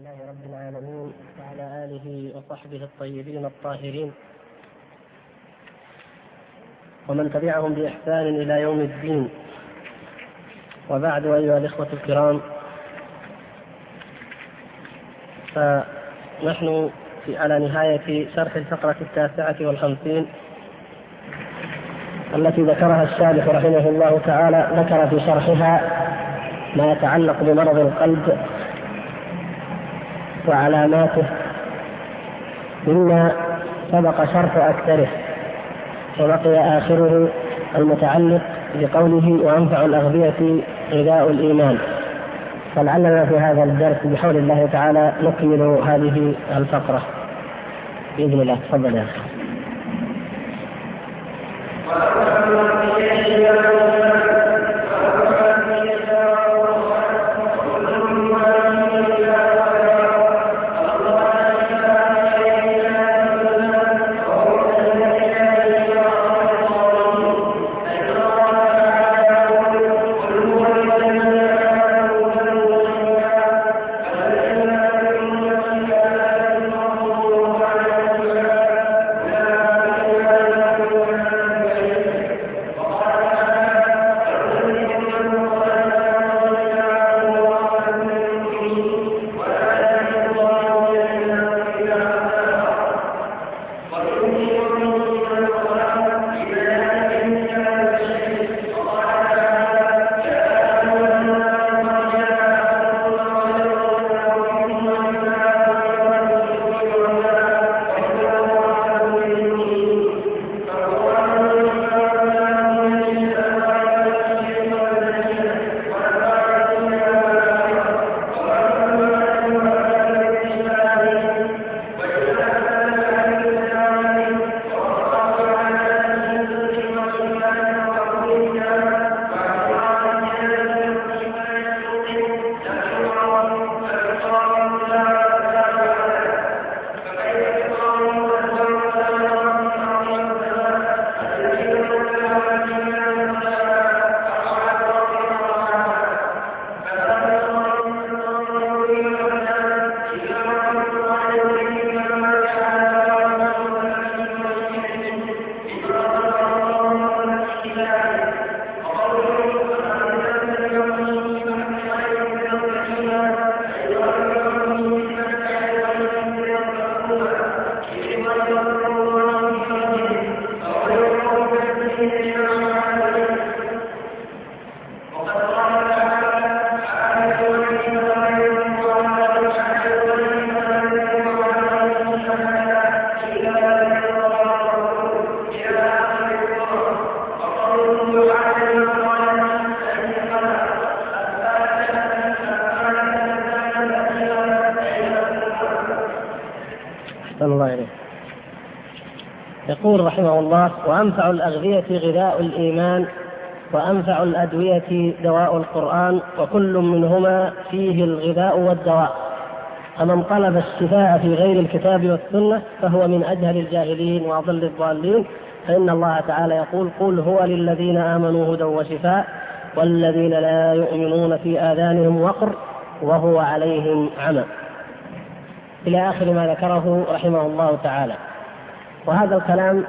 لله رب العالمين وعلى آله وصحبه الطيبين الطاهرين ومن تبعهم بإحسان إلى يوم الدين. وبعد، أيها الإخوة الكرام، فنحن على نهاية شرح الفقرة 59 التي ذكرها الشارح رحمه الله تعالى. ذكر في شرحها ما يتعلق بمرض القلب وعلاماته مما سبق شرح أكثره، وبقي آخره المتعلق بقوله وأنفع الأغذية غذاء الإيمان. فلعلنا في هذا الدرس بحول الله تعالى نكمل هذه الفقرة بإذن الله. تفضل يا أخي. يقول رحمه الله: وأنفع الأغذية غذاء الإيمان، وأنفع الأدوية دواء القرآن، وكل منهما فيه الغذاء والدواء. فمن طلب الشفاء في غير الكتاب والسنة فهو من أجهل الجاهلين وأضل الضالين، فإن الله تعالى يقول: قل هو للذين آمنوا هدى وشفاء والذين لا يؤمنون في آذانهم وقر وهو عليهم عمى، إلى آخر ما ذكره رحمه الله تعالى. وهذا الكلام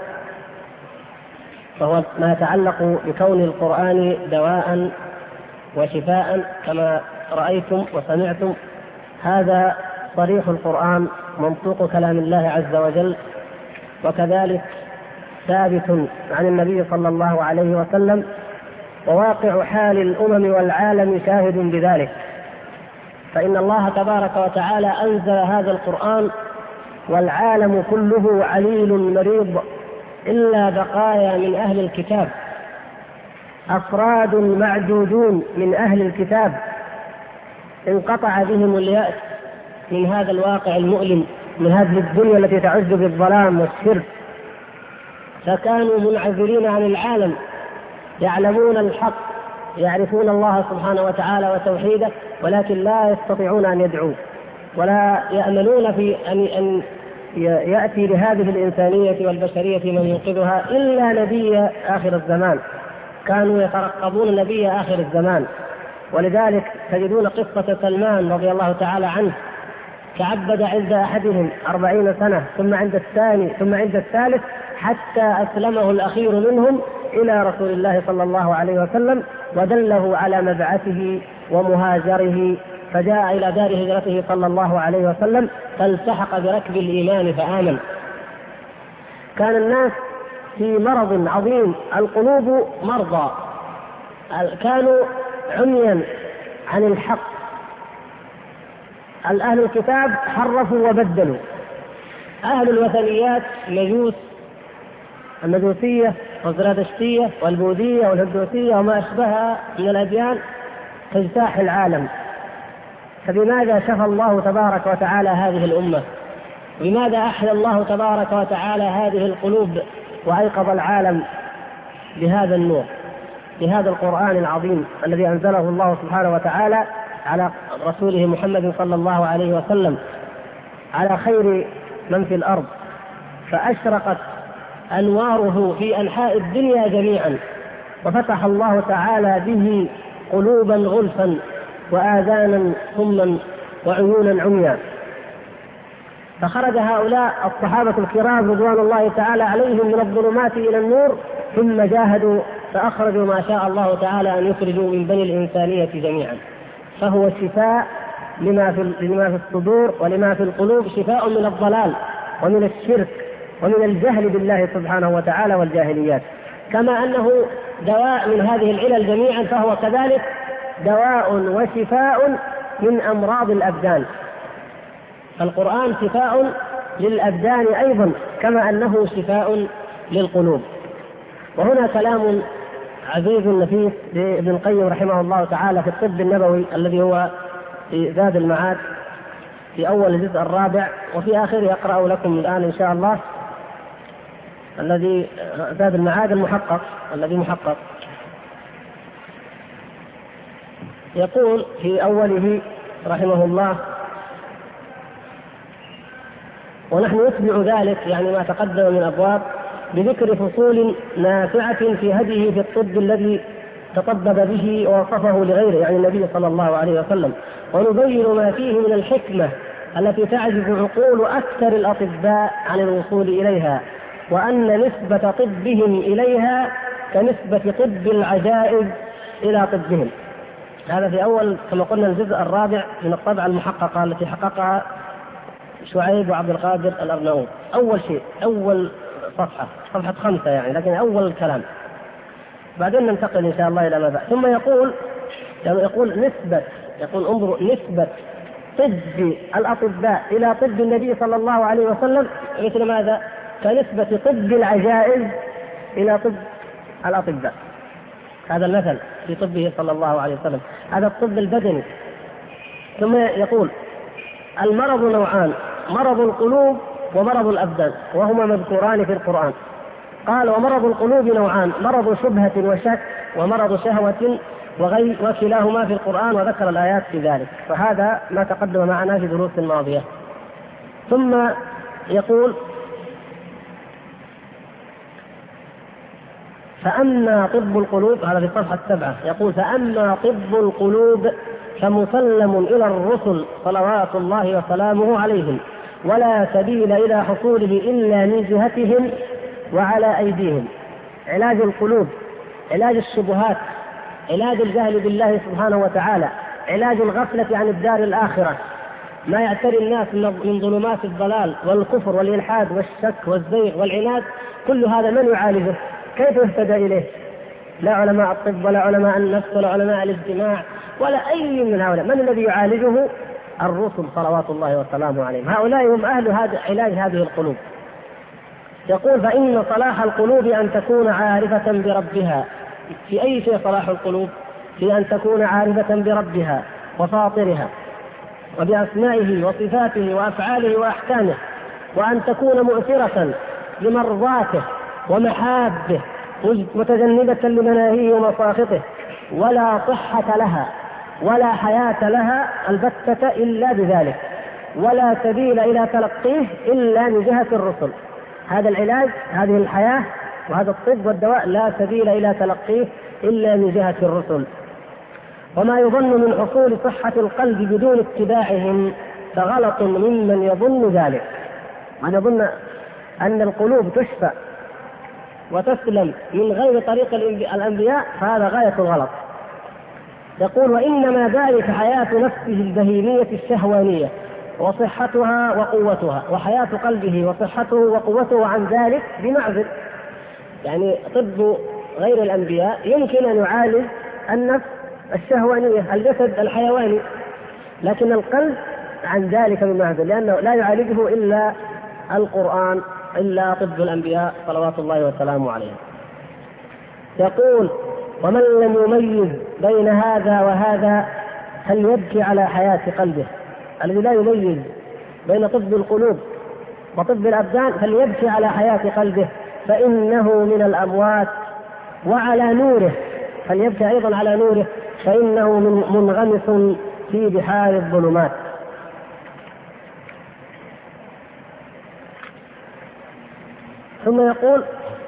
فهو ما يتعلق بكون القرآن دواء وشفاء كما رأيتم وسمعتم. هذا صريح القرآن، منطوق كلام الله عز وجل، وكذلك ثابت عن النبي صلى الله عليه وسلم، وواقع حال الأمم والعالم شاهد بذلك. فإن الله تبارك وتعالى أنزل هذا القرآن والعالم كله عليل مريض إلا بقايا من أهل الكتاب، أفراد معدودون من أهل الكتاب انقطع بهم اليأس من هذا الواقع المؤلم، من هذه الدنيا التي تعز بالظلام والشرك، فكانوا منعزلين عن العالم، يعلمون الحق، يعرفون الله سبحانه وتعالى وتوحيده، ولكن لا يستطيعون أن يدعوه، ولا يأملون في أن يأتي لهذه الإنسانية والبشرية من ينقذها إلا نبي آخر الزمان. كانوا يترقبون نبي آخر الزمان، ولذلك تجدون قصة سلمان رضي الله تعالى عنه تعبد عند أحدهم 40 سنة، ثم عند الثاني، ثم عند الثالث، حتى أسلمه الأخير منهم إلى رسول الله صلى الله عليه وسلم، ودله على مبعثه ومهاجره، فجاء إلى دار هجرته صلى الله عليه وسلم، فالتحق بركب الإيمان فآمن. كان الناس في مرض عظيم، القلوب مرضى، كانوا عميا عن الحق. أهل الكتاب حرفوا وبدلوا، أهل الوثنيات مجوس، المجوسية والزرادشتية والبوذية والهندوسية وما أشبهها من الأديان تجتاح العالم. فبماذا شفى الله تبارك وتعالى هذه الأمة؟ بماذا أحيا الله تبارك وتعالى هذه القلوب وأيقظ العالم بهذا النور، بهذا القرآن العظيم الذي أنزله الله سبحانه وتعالى على رسوله محمد صلى الله عليه وسلم، على خير من في الأرض، فأشرقت أنواره في أنحاء الدنيا جميعا، وفتح الله تعالى به قلوبا غلفا وآذانا صما وعيونا عميا. فخرج هؤلاء الصحابة الكرام رضوان الله تعالى عليهم من الظلمات إلى النور، ثم جاهدوا فأخرجوا ما شاء الله تعالى أن يخرجوا من بني الإنسانية جميعا. فهو شفاء لما في الصدور ولما في القلوب، شفاء من الضلال ومن الشرك ومن الجهل بالله سبحانه وتعالى والجاهليات. كما أنه دواء من هذه العلل جميعا، فهو كذلك دواء وشفاء من أمراض الأبدان. القرآن شفاء للأبدان أيضا، كما أنه شفاء للقلوب. وهنا كلام عزيز نفيس لابن القيم رحمه الله تعالى في الطب النبوي، الذي هو في زاد المعاد في أول الجزء الرابع، وفي آخره أقرأ لكم الآن إن شاء الله الذي زاد المعاد المحقق، الذي محقق. يقول في أوله رحمه الله: ونحن نتبع ذلك، يعني ما تقدم من أبواب، بذكر فصول نافعة في هديه في الطب الذي تطبب به ووصفه لغيره، يعني النبي صلى الله عليه وسلم، ونبين ما فيه من الحكمة التي تعجز عقول أكثر الأطباء عن الوصول إليها، وأن نسبة طبهم إليها كنسبة طب العجائز إلى طبهم. هذا في أول كما قلنا الجزء الرابع من الطبعة المحققة التي حققها شعيب وعبد القادر الأرناؤوط. أول شيء، أول صفحة 5 يعني، لكن أول الكلام، بعدين ننتقل إن شاء الله إلى ما بعد. ثم يقول نسبة، يقول انظروا نسبة طب الأطباء إلى طب النبي صلى الله عليه وسلم مثل ماذا؟ كنسبة طب العجائز إلى طب الأطباء. هذا المثل في طبه صلى الله عليه وسلم، هذا الطب البدني. ثم يقول المرض نوعان: مرض القلوب ومرض الأبدان، وهما مذكوران في القرآن. قال: ومرض القلوب نوعان: مرض شبهة وشك، ومرض شهوة وكلاهما في القرآن، وذكر الآيات في ذلك. فهذا ما تقدم معنا في دروس الماضية. ثم يقول: فأما طب القلوب، هذا في الصفحة 7، يقول: فأما طب القلوب فمسلم إلى الرسل صلوات الله وسلامه عليهم، ولا سبيل إلى حصوله إلا من جهتهم وعلى أيديهم. علاج القلوب، علاج الشبهات، علاج الجهل بالله سبحانه وتعالى، علاج الغفلة عن الدار الآخرة، ما يعتري الناس من ظلمات الضلال والكفر والإلحاد والشك والزيغ والعناد، كل هذا من يعالجه؟ كيف يهتدى إليه؟ لا علماء الطب ولا علماء النفس ولا علماء الاجتماع ولا أي من هؤلاء. من الذي يعالجه؟ الرسل صلوات الله وسلامه عليهم. هؤلاء هم أهل علاج هذه القلوب. يقول: فإن صلاح القلوب أن تكون عارفة بربها. في أي شيء صلاح القلوب؟ في أن تكون عارفة بربها وفاطرها وبأسمائه وصفاته وأفعاله وأحكامه، وأن تكون مؤثرة لمرضاته ومحابه، متجنبة لمناهيه ومساخطه، ولا صحة لها ولا حياة لها البتة إلا بذلك، ولا سبيل إلى تلقيه إلا من جهة الرسل. هذا العلاج، هذه الحياة وهذا الطب والدواء لا سبيل إلى تلقيه إلا من جهة الرسل. وما يظن من حصول صحة القلب بدون اتباعهم فغلط ممن يظن ذلك، من يظن أن القلوب تشفى وتسلم من غير طريق الأنبياء، فهذا غاية الغلط. يقول: وإنما ذلك حياة نفسه البهيمية الشهوانية وصحتها وقوتها، وحياة قلبه وصحته وقوته عن ذلك بمعزل. يعني طب غير الأنبياء يمكن أن يعالج النفس الشهوانية، الجسد الحيواني، لكن القلب عن ذلك بمعزل، لأنه لا يعالجه إلا القرآن، إلا طب الأنبياء صلوات الله وسلامه عليهم. يقول: ومن لم يميز بين هذا وهذا فليبكي على حياة قلبه. الذي لا يميز بين طب القلوب وطب الأبدان فليبكي على حياة قلبه، فإنه من الأموات، وعلى نوره، فليبكي أيضا على نوره، فإنه منغمس في بحار الظلمات. ثم يقول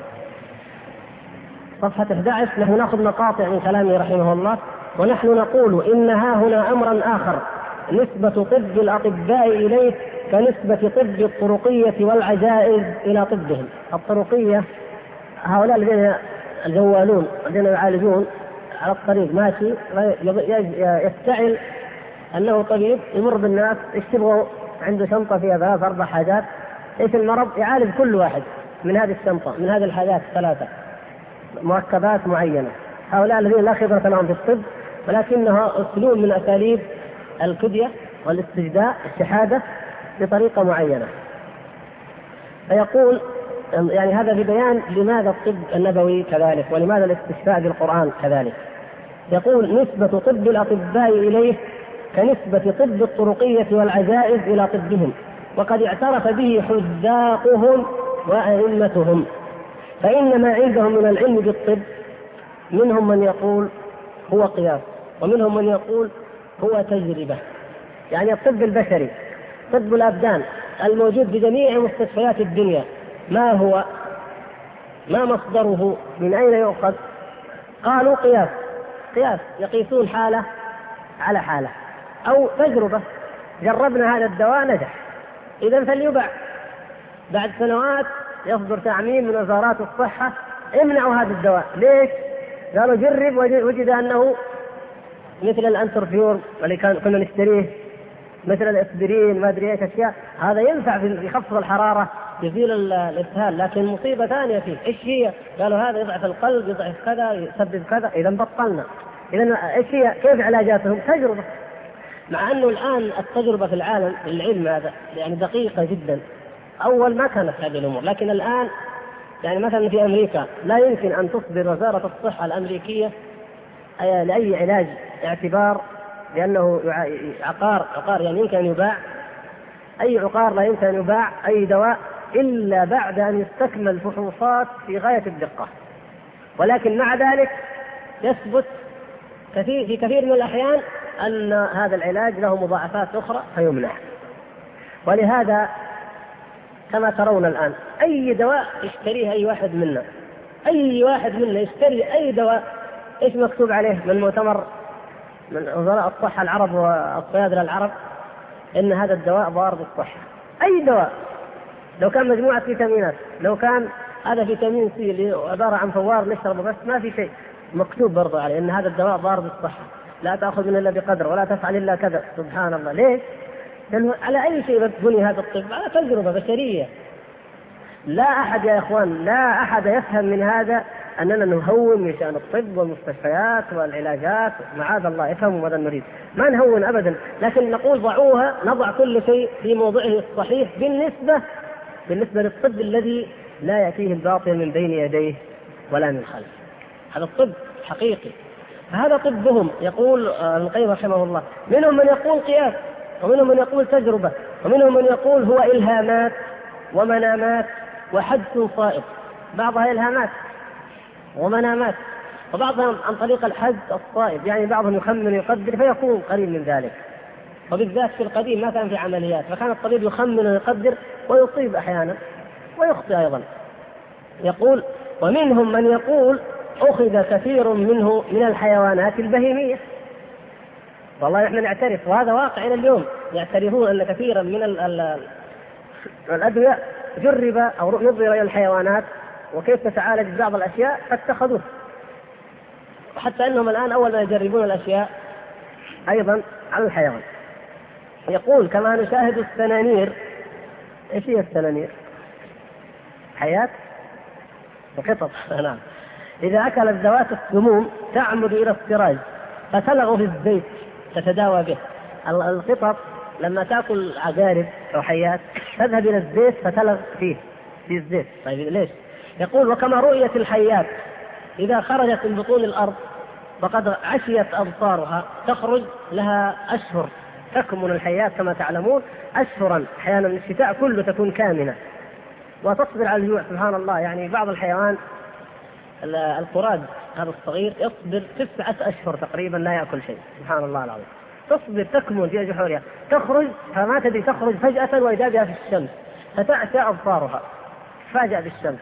صفحة 11: نحن نأخذ مقاطع من كلامه رحمه الله: ونحن نقول إن ها هنا أمرا آخر نسبة طب الأطباء إليه كنسبة طب الطرقية والعجائز إلى طبهم. الطرقية هؤلاء الذين الجوالون الذين يعالجون على الطريق ماشي يفتعل أنه طبيب، يمر بالناس يشتبهوا عنده شنطة فيها 3 4 حاجات، ايش المرض؟ يعالج كل واحد من هذه الشنطة، من هذه الحاجات 3 مركبات معينة. هؤلاء الذين لا خبرة لهم في الطب، ولكنها أسلوب من أساليب الكدية والاستجداء، الشحادة بطريقة معينة. فيقول يعني هذا ببيان لماذا الطب النبوي كذلك، ولماذا الاستشفاء بالقرآن كذلك. يقول: نسبة طب الأطباء إليه كنسبة طب الطرقية والعجائز إلى طبهم، وقد اعترف به حذاقهم وأئمتهم، فإن ما عندهم من العلم بالطب منهم من يقول هو قياس، ومنهم من يقول هو تجربة. يعني الطب البشري، طب الأبدان الموجود في جميع مستشفيات الدنيا، ما هو؟ ما مصدره؟ من أين يؤخذ؟ قالوا قياس، يقيسون حالة على حالة، أو تجربة، جربنا هذا الدواء نجح، إذن فليباع. بعد سنوات يصدر تعميم من وزارات الصحة: امنعوا هذا الدواء. ليش؟ قالوا جرب وجد أنه مثل الأنترفيور اللي كنا نشتريه، مثل الاسبرين، ما ادري ايش اشياء، هذا ينفع في خفض الحراره، يزيل الاسهال، لكن مصيبه ثانيه فيه. ايش هي؟ قالوا هذا يضعف القلب، يضعف كذا، يسبب كذا. اذا بطلنا. اذا ايش هي؟ كيف علاجاتهم؟ تجربه. مع انه الان التجربه في العالم، العلم هذا يعني دقيقه جدا. اول ما كانت هذه الامور، لكن الان يعني مثلا في امريكا لا يمكن ان تصدر وزاره الصحه الامريكيه لاي علاج اعتبار، لأنه عقار يعني يمكن أن يباع، أي عقار لا يمكن أن يباع أي دواء إلا بعد أن يستكمل فحوصات في غاية الدقة. ولكن مع ذلك يثبت في كثير من الأحيان أن هذا العلاج له مضاعفات أخرى فيمنع. ولهذا كما ترون الآن أي دواء يشتريه أي واحد منا، يشتري أي دواء، إيش مكتوب عليه من مؤتمر من وزراء الصحة العرب والصيادلة العرب؟ إن هذا الدواء ضار بالصحة. أي دواء، لو كان مجموعة فيتامينات، لو كان هذا فيتامين سي اللي عبارة عن فوار نشربه بس، ما في شيء، مكتوب برضه عليه إن هذا الدواء ضار بالصحة، لا تأخذ منه إلا بقدر، ولا تفعل إلا كذا. سبحان الله. ليش؟ لأنه على أي شيء بني هذا الطب؟ على تجربة بشرية. لا أحد يا إخوان، لا أحد يفهم من هذا أننا نهون من شأن الطب والمستشفيات والعلاجات، معاذ الله، يفهموا ماذا نريد. ما نهون أبدا، لكن نقول ضعوها، نضع كل شيء في موضعه الصحيح بالنسبة للطب الذي لا يأتيه الباطل من بين يديه ولا من خلفه. هذا الطب حقيقي، فهذا طبهم. يقول ابن القيم رحمه الله: منهم من يقول قياس، ومنهم من يقول تجربة، ومنهم من يقول هو إلهامات ومنامات وحدس صائب. بعضها إلهامات ومنامات، وبعضهم عن طريق الحدس الصائب، يعني بعضهم يخمن ويقدر فيكون قريب من ذلك. وبالذات في القديم ما كان في عمليات، فكان الطبيب يخمن ويقدر ويصيب أحيانا ويخطئ أيضا. يقول: ومنهم من يقول أخذ كثير منه من الحيوانات البهيمية. والله نحن نعترف، وهذا واقع إلى اليوم، يعترفون أن كثيرا من الأدوية جرب أو نظر إلى الحيوانات وكيف تتعالج بعض الأشياء فاتخذوه، حتى أنهم الآن أول ما يجربون الأشياء أيضا على الحيوان. يقول كما نشاهد السنانير. إيش هي السنانير؟ حياة القطط. نعم. إذا أكلت ذوات السموم تعمد إلى السراج فتلغ في الزيت تتداوى به. القطط لما تأكل عقارب أو حيات تذهب إلى الزيت فتلغ فيه في الزيت. طيب ليش؟ يقول وكما رؤيت الحيات إذا خرجت من بطون الأرض فقد عشيت أبصارها، تخرج لها أشهر تكمن الحيات كما تعلمون أشهرا، أحيانا الشتاء كله تكون كامنة وتصبر على الجوع. سبحان الله، يعني بعض الحيوان القراد هذا الصغير يصبر 9 أشهر تقريبا لا يأكل شيء. سبحان الله العظيم، تصبر تكمن في جحورها، تخرج فما تدري تخرج فجأة وإذا بها في الشمس فتعشى أبصارها فاجأ بالشمس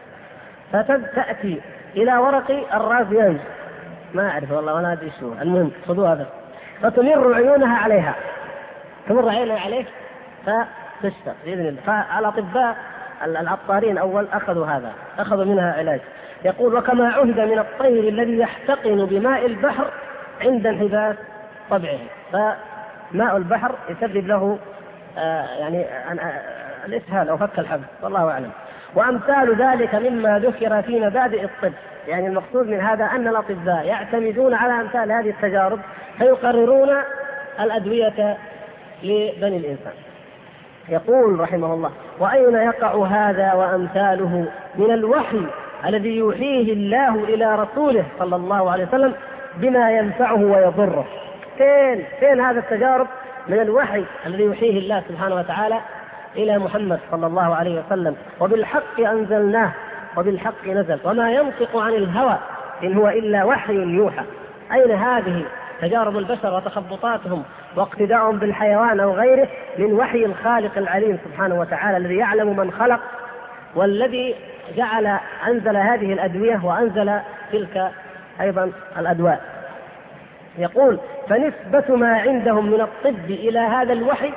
فتأتي إلى ورق الرازيانج، ما أعرف والله ولا أدري شو، المهم خذوها بس، فتمر عيونها عليها، تمر عينها عليه فتشفى بإذن الله. فالأطباء العطارين أول أخذوا هذا، أخذوا منها علاج. يقول وكما عهد من الطير الذي يحتقن بماء البحر عند انحباس طبعه، فماء البحر يسبب له يعني الإسهال أو فك الحبس والله أعلم. وأمثال ذلك مما ذكر في مبادئ الطب. يعني المقصود من هذا أن الأطباء يعتمدون على أمثال هذه التجارب فيقررون الأدوية لبني الإنسان. يقول رحمه الله وأين يقع هذا وأمثاله من الوحي الذي يوحيه الله إلى رسوله صلى الله عليه وسلم بما ينفعه ويضره؟ فين هذا التجارب من الوحي الذي يوحيه الله سبحانه وتعالى إلى محمد صلى الله عليه وسلم؟ وبالحق أنزلناه وبالحق نزل وما ينطق عن الهوى إن هو إلا وحي يوحى. أين هذه تجارب البشر وتخبطاتهم واقتداءهم بالحيوان أو غيره من وحي الخالق العليم سبحانه وتعالى الذي يعلم من خلق، والذي أنزل هذه الأدوية وأنزل تلك أيضا الأدواء. يقول فنسبة ما عندهم من الطب إلى هذا الوحي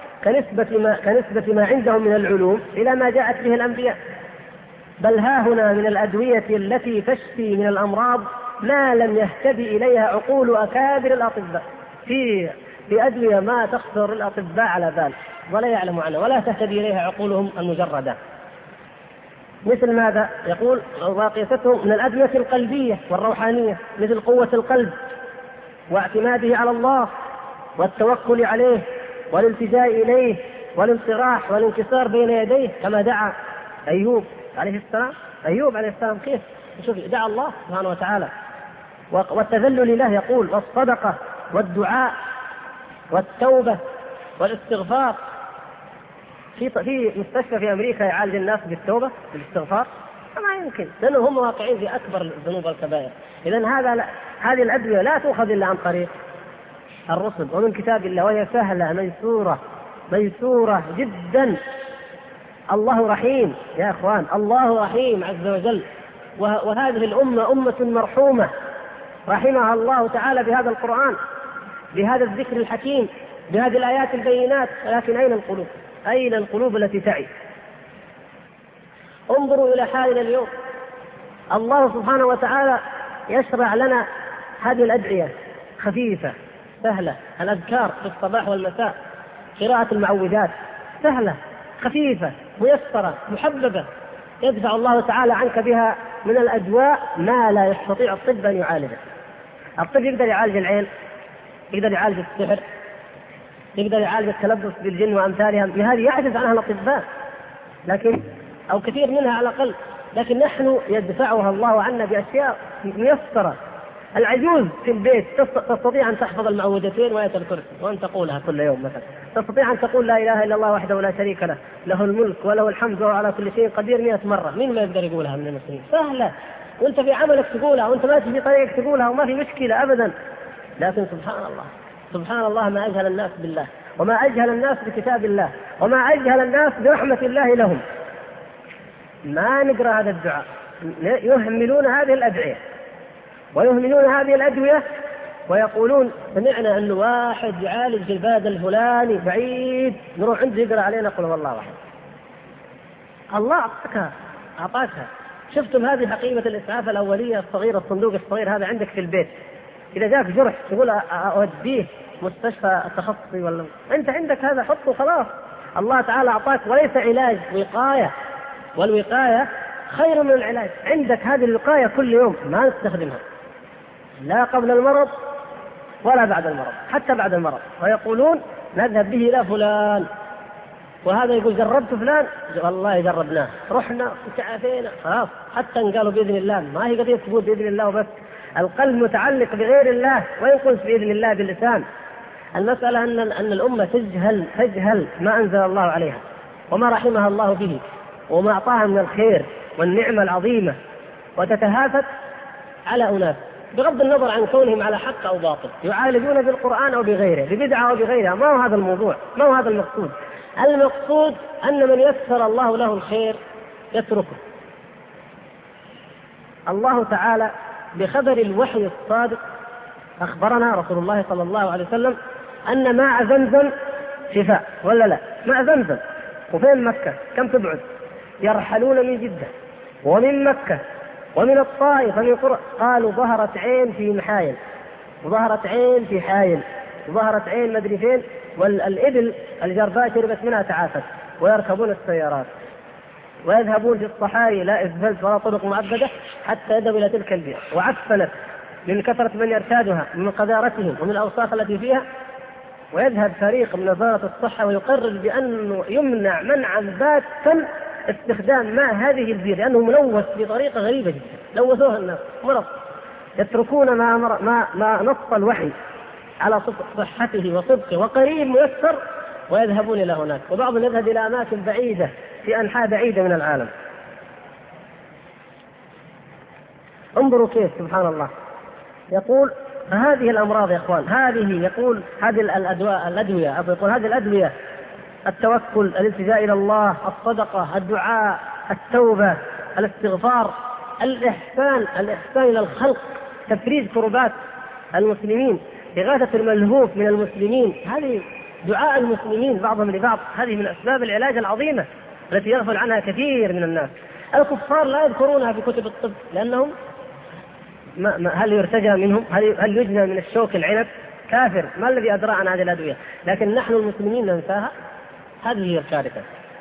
كنسبة ما عندهم من العلوم إلى ما جاءت به الأنبياء. بل ها هنا من الأدوية التي تشفي من الأمراض ما لم يهتدي إليها عقول أكابر الأطباء. في أدوية ما تخطر الأطباء على بال ولا يعلم عنها ولا تهتدي إليها عقولهم المجردة. مثل ماذا؟ يقول وقيستهم من الأدوية القلبية والروحانية، مثل قوة القلب واعتماده على الله والتوكل عليه والالتجاء إليه والانصراح والانكسار بين يديه، كما دعا أيوب عليه السلام. أيوب عليه السلام كيف شوف دعا الله سبحانه وتعالى، والتذلل له. يقول والصدقة والدعاء والتوبة والاستغفار. في مستشفى في أمريكا يعالج الناس بالتوبة بالاستغفار؟ ما يمكن، لأنهم هم واقعين في أكبر الذنوب والكبائر. إذن هذه الأدوية لا تؤخذ إلا عن طريق الرسل ومن كتاب الله، وهي سهلة ميسورة جدا. الله رحيم يا أخوان، الله رحيم عز وجل. وهذه الأمة أمة مرحومة رحمها الله تعالى بهذا القرآن، بهذا الذكر الحكيم، بهذه الآيات البينات. لكن أين القلوب التي تعي؟ انظروا إلى حالنا اليوم. الله سبحانه وتعالى يشرع لنا هذه الأدعية خفيفة سهلة، الأذكار في الصباح والمساء، قراءة المعوذات سهلة خفيفة ميسرة محببة، يدفع الله تعالى عنك بها من الأدواء ما لا يستطيع الطب أن يعالجه. الطب يقدر يعالج العين، يقدر يعالج السحر، يقدر يعالج التلبس بالجن وأمثالها، هذه يعجز عنها الأطباء لكن أو كثير منها على الأقل، لكن نحن يدفعها الله عنا بأشياء ميسرة. العجوز في البيت تستطيع أن تحفظ المعوذتين وآية الكرسي وأن تقولها كل يوم مثلا، تستطيع أن تقول لا إله إلا الله وحده لا شريك له، له الملك وله الحمد وهو على كل شيء قدير 100 مرة. مين ما يقدر يقولها من المسلمين؟ سهلة، وأنت في عملك تقولها، وأنت ماشي في طريقك تقولها، وما في مشكلة أبدا. لكن سبحان الله ما أجهل الناس بالله، وما أجهل الناس بكتاب الله، وما أجهل الناس برحمة الله لهم. ما نقرأ هذا الدعاء، يهملون هذه الأدعية ويهملون هذه الأدوية ويقولون سمعنا أنه واحد يعالج في البلد الفلاني بعيد، نروح عنده يقرأ علينا قل هو الله واحد. الله أعطاكها. شفتم هذه حقيبة الإسعاف الأولية الصغيرة، الصندوق الصغير هذا عندك في البيت، إذا جاك جرح تقول أوديه مستشفى التخصصي ولا أنت عندك هذا حطه خلاص. الله تعالى أعطاك، وليس علاج، وقاية، والوقاية خير من العلاج. عندك هذه الوقاية كل يوم ما نستخدمها، لا قبل المرض ولا بعد المرض، حتى بعد المرض. ويقولون نذهب به إلى فلان، وهذا يقول جربت فلان، والله جربناه، رحنا وتعافينا خلاص. حتى ان قالوا بإذن الله، ما هي قضية تقول بإذن الله وبس، القلب متعلق بغير الله وإن قلت بإذن الله باللسان. المسألة أن الأمة تجهل ما أنزل الله عليها وما رحمها الله به وما أعطاها من الخير والنعمة العظيمة، وتتهافت على أناس بغض النظر عن كونهم على حق أو باطل، يعالجون بالقرآن أو بغيره، ببدعة أو بغيرها. ما هو هذا الموضوع، ما هو هذا المقصود. المقصود أن من يسر الله له الخير يتركه. الله تعالى بخبر الوحي الصادق أخبرنا رسول الله صلى الله عليه وسلم أن ماء زمزم شفاء، ولا لا؟ ماء زمزم. وفين مكة؟ كم تبعد؟ يرحلون من جدة ومن مكة ومن الطائف ومن قرى، قالوا ظهرت عين في محايل، وظهرت عين في حايل، وظهرت عين مدري فين، والإبل الجرباء شربت منها تعافت. ويركبون السيارات ويذهبون في الصحاري لا إثبلت ولا طرق معبدة حتى يذهبوا إلى تلك البيئة، وعفنت من كثرة من يرتادها من قذارتهم ومن الأوساخ التي فيها. ويذهب فريق من وزارة الصحة ويقرر بأنه يمنع منعا باتا استخدام ماء هذه البيئة، لأنه ملوث بطريقة غريبة جدا، لوثوها الناس مرض. يتركون ما نص الوحي على صحته وصدقه وقريب ميسر، ويذهبون إلى هناك، وبعضهم يذهب إلى أماكن بعيدة في أنحاء بعيدة من العالم. انظروا كيف سبحان الله. يقول هذه الأمراض يا إخوان، يقول هذه الأدوية، يقول هذه الأدوية: التوكل، الالتجاء إلى الله، الصدقة، الدعاء، التوبة، الاستغفار، الإحسان إلى الخلق، تفريج كربات المسلمين، إغاثة الملهوف من المسلمين، هذه دعاء المسلمين بعضهم لبعض، هذه من أسباب العلاج العظيمة التي يغفل عنها كثير من الناس. الكفار لا يذكرونها في كتب الطب، لأنهم هل يرتجى منهم؟ هل يجنى من الشوك العنب؟ كافر، ما الذي أدرى عن هذه الأدوية؟ لكن نحن المسلمين ننساها، هذه هي الكارثة.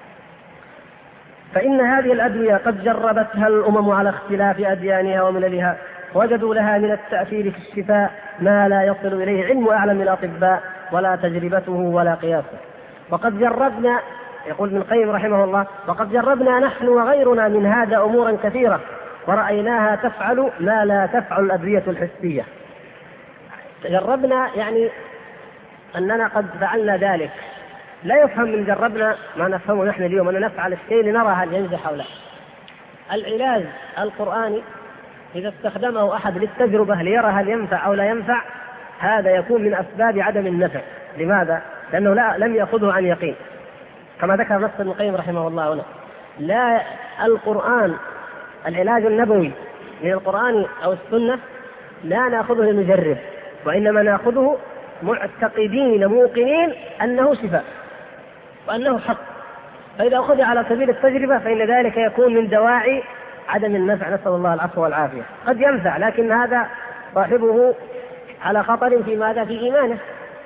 فإن هذه الأدوية قد جربتها الأمم على اختلاف أديانها ومللها، وجدوا لها من التأثير في الشفاء ما لا يصل إليه علم أعلم الأطباء ولا تجربته ولا قياسه. وقد جربنا، يقول ابن القيم رحمه الله، وقد جربنا نحن وغيرنا من هذا أمورا كثيرة ورأيناها تفعل ما لا تفعل الأدوية الحسية. جربنا يعني أننا قد فعلنا ذلك. لا يفهم من جربنا ما نفهمه نحن اليوم، أن نفعل الشيء لنرى هل ينجح أو لا. العلاج القرآني إذا استخدمه أحد للتجربة ليرى هل ينفع أو لا ينفع، هذا يكون من أسباب عدم النفع. لماذا؟ لأنه لم يأخذه عن يقين، كما ذكر نص ابن القيم رحمه الله هنا. لا القرآن، العلاج النبوي من القرآن أو السنة لا نأخذه لنجرب، وإنما نأخذه معتقدين موقنين أنه شفاء وأنه حق. فإذا أخذ على سبيل التجربة فإن ذلك يكون من دواعي عدم النفع، نسأل الله العفو والعافية. قد ينفع لكن هذا صاحبه على خطر في ماذا؟ في إيمانه.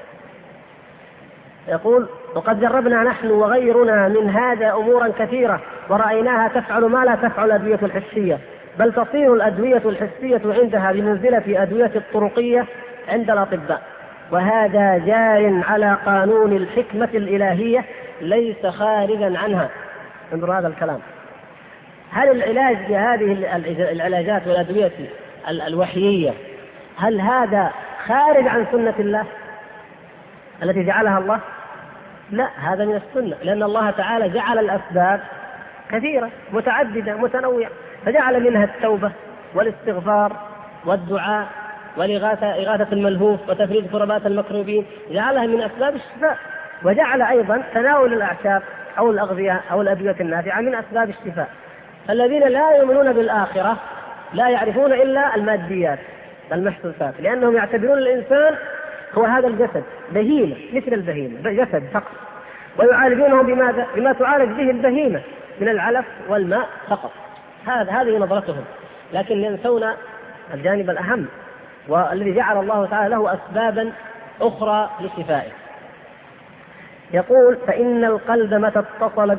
يقول وقد جربنا نحن وغيرنا من هذا أمورا كثيرة ورأيناها تفعل ما لا تفعل الأدوية الحسية، بل تصير الأدوية الحسية عندها بمنزلة أدوية الطرقية عند الأطباء، وهذا جار على قانون الحكمة الإلهية ليس خارجا عنها. انظروا هذا الكلام. هل العلاج بهذه العلاجات والأدوية الوحيية هل هذا خارج عن سنة الله التي جعلها الله؟ لا، هذا من السنة، لأن الله تعالى جعل الأسباب كثيرة متعددة متنوعة، فجعل منها التوبة والاستغفار والدعاء والإغاثة الملهوف وتفريج كربات المكروبين، جعلها من أسباب الشفاء. وجعل أيضا تناول الأعشاب أو الأغذية أو الأدوية النافعة من أسباب الشفاء. الذين لا يؤمنون بالآخرة لا يعرفون إلا الماديات، المحسوسات، لأنهم يعتبرون الإنسان هو هذا الجسد بهيمة مثل البهيمة، جسد فقط، ويعالجونه بماذا؟ بما تعالج به البهيمة من العلف والماء فقط. هذه نظرتهم، لكن ينسون الجانب الأهم والذي جعل الله تعالى له أسبابا أخرى لشفائه. يقول: فإن القلب متى اتصل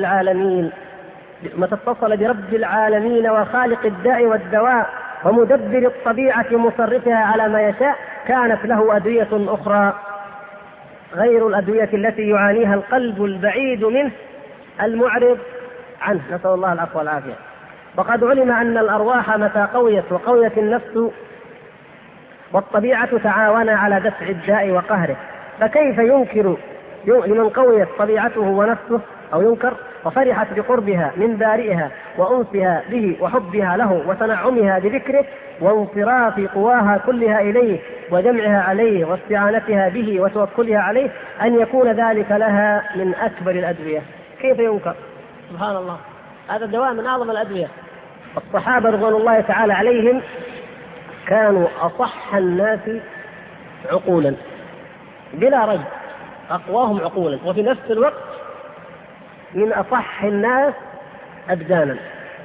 برب العالمين وخالق الداء والدواء ومدبر الطبيعة مصرفها على ما يشاء كانت له أدوية أخرى غير الأدوية التي يعانيها القلب البعيد منه المعرض عنه، نسأل الله العفو والعافية. وقد علم أن الأرواح متى قويت وقويت النفس والطبيعة تعاونا على دفع الداء وقهره، فكيف ينكر لمن قويت طبيعته ونفسه أو ينكر وفرحت بقربها من بارئها وأنسها به وحبها له وتنعمها بذكره وانصراف قواها كلها إليه وجمعها عليه واستعانتها به وتوكلها عليه، أن يكون ذلك لها من أكبر الأدوية؟ كيف ينكر؟ سبحان الله، هذا الدواء من أعظم الأدوية. الصحابة رضوان الله تعالى عليهم كانوا أصح الناس عقولا بلا ريب، أقواهم عقولا، وفي نفس الوقت من أصح الناس أبدانا،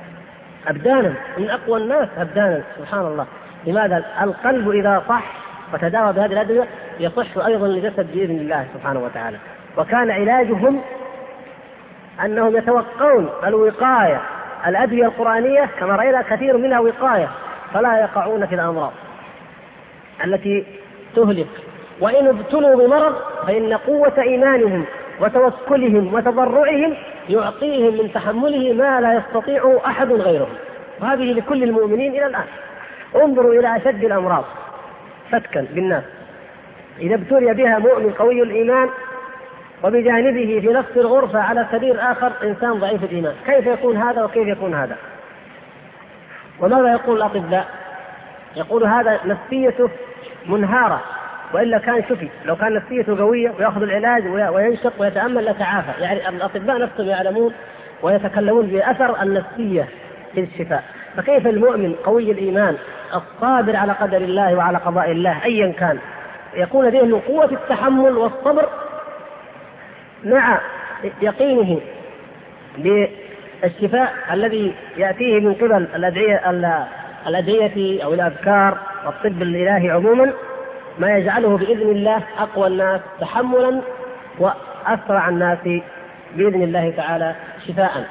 من أقوى الناس أبدانا. سبحان الله. لماذا؟ القلب إذا صح وتداوى بهذه الأدوية يصح أيضا لجسد بإذن الله سبحانه وتعالى. وكان علاجهم أنهم يتوقون الوقاية، الأدوية القرآنية كما رأينا كثير منها وقاية، فلا يقعون في الأمراض التي تهلك. وإن ابتلوا بمرض فإن قوة إيمانهم وتوكلهم وتضرعهم يعطيهم من تحمله ما لا يستطيع أحد غيرهم، وهذه لكل المؤمنين إلى الآن. انظروا إلى أشد الأمراض فتكا بالناس، إذا ابتلي بها مؤمن قوي الإيمان وبجانبه في نفس الغرفة على سرير آخر إنسان ضعيف الإيمان، كيف يكون هذا وكيف يكون هذا؟ وماذا يقول الأطباء؟ يقول هذا نفسيته منهارة، وإلا كان شفي. لو كان نفسيته قوية ويأخذ العلاج وينشق ويتأمل لتعافى. يعني الأطباء نفسهم يعلمون ويتكلمون بأثر النفسية في الشفاء، فكيف المؤمن قوي الإيمان الصابر على قدر الله وعلى قضاء الله أيا كان يكون لديه قوة التحمل والصبر مع يقينه بالشفاء الذي يأتيه من قبل الأدعية أو الأذكار والطب الإلهي عموما، ما يجعله بإذن الله أقوى الناس تحملا وأسرع الناس بإذن الله تعالى شفاء.